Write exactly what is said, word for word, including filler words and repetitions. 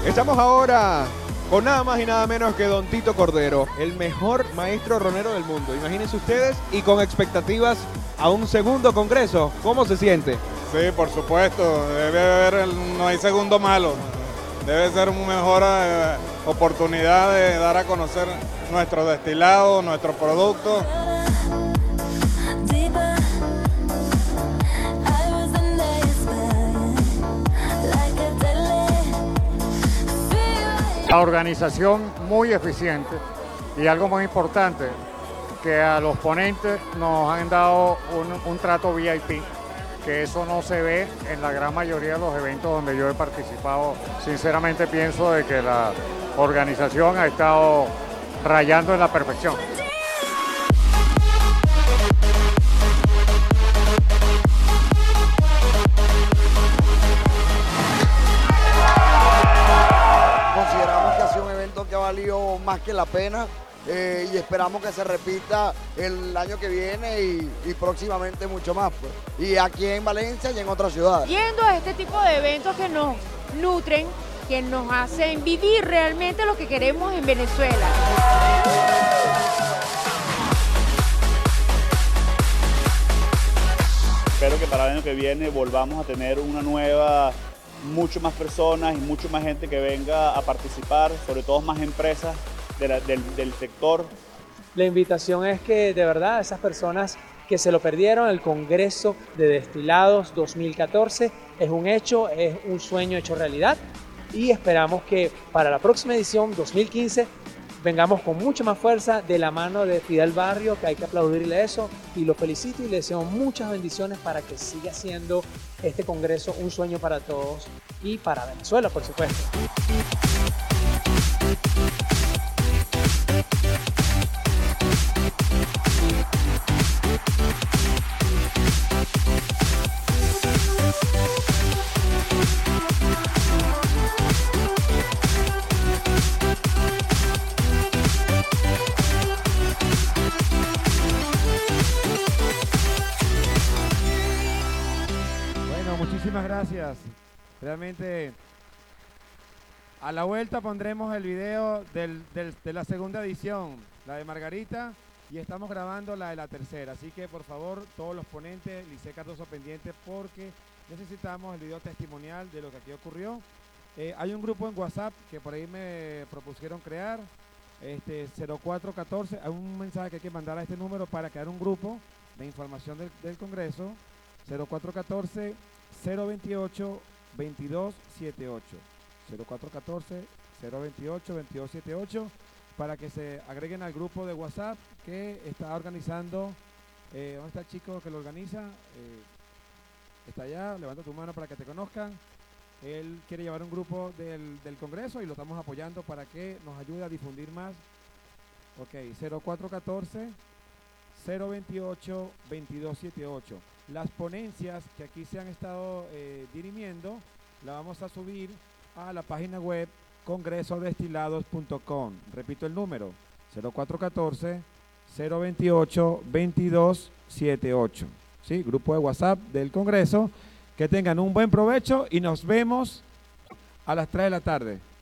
Estamos ahora con nada más y nada menos que Don Tito Cordero, el mejor maestro ronero del mundo. Imagínense ustedes, y con expectativas a un segundo congreso. ¿Cómo se siente? Sí, por supuesto, debe haber, el- no hay segundo malo. Debe ser una mejor eh, oportunidad de dar a conocer nuestro destilado, nuestro producto. La organización muy eficiente y algo muy importante, que a los ponentes nos han dado un, un trato V I P, que eso no se ve en la gran mayoría de los eventos donde yo he participado. Sinceramente pienso de que la organización ha estado rayando en la perfección. Consideramos que ha sido un evento que ha valido más que la pena eh, y esperamos que se repita el año que viene y, y próximamente mucho más, pues. Y aquí en Valencia y en otras ciudades. Yendo a este tipo de eventos que nos nutren, que nos hacen vivir realmente lo que queremos en Venezuela. Espero que para el año que viene volvamos a tener una nueva, mucho más personas y mucho más gente que venga a participar, sobre todo más empresas de la- del, del sector. La invitación es que de verdad esas personas que se lo perdieron, el Congreso de Destilados dos mil catorce es un hecho, es un sueño hecho realidad y esperamos que para la próxima edición dos mil quince vengamos con mucha más fuerza de la mano de Fidel Barrio, que hay que aplaudirle eso, y lo felicito y le deseo muchas bendiciones para que siga siendo este Congreso un sueño para todos y para Venezuela, por supuesto. Bueno, muchísimas gracias. Realmente, a la vuelta pondremos el video del- del- de la segunda edición, la de Margarita, y estamos grabando la de la tercera. Así que, por favor, todos los ponentes, Lice Cardoso pendientes, porque necesitamos el video testimonial de lo que aquí ocurrió. Eh, hay un grupo en WhatsApp que por ahí me propusieron crear, este cero cuatro uno cuatro, hay un mensaje que hay que mandar a este número para crear un grupo de información del, del Congreso, cero cuatro uno cuatro, cero veintiocho, veintidós setenta y ocho, cero cuatro uno cuatro, cero veintiocho, veintidós setenta y ocho, para que se agreguen al grupo de WhatsApp que está organizando. Eh, ¿Dónde está el chico que lo organiza? Eh, está allá, levanta tu mano para que te conozcan. Él quiere llevar un grupo del, del Congreso y lo estamos apoyando para que nos ayude a difundir más. Ok, cero cuatro uno cuatro, cero veintiocho, veintidós setenta y ocho. Las ponencias que aquí se han estado eh, dirimiendo, las vamos a subir a la página web congreso destilados punto com. Repito el número, cero cuatro uno cuatro, cero veintiocho, veintidós setenta y ocho. ¿Sí? Grupo de WhatsApp del Congreso. Que tengan un buen provecho y nos vemos a las tres de la tarde.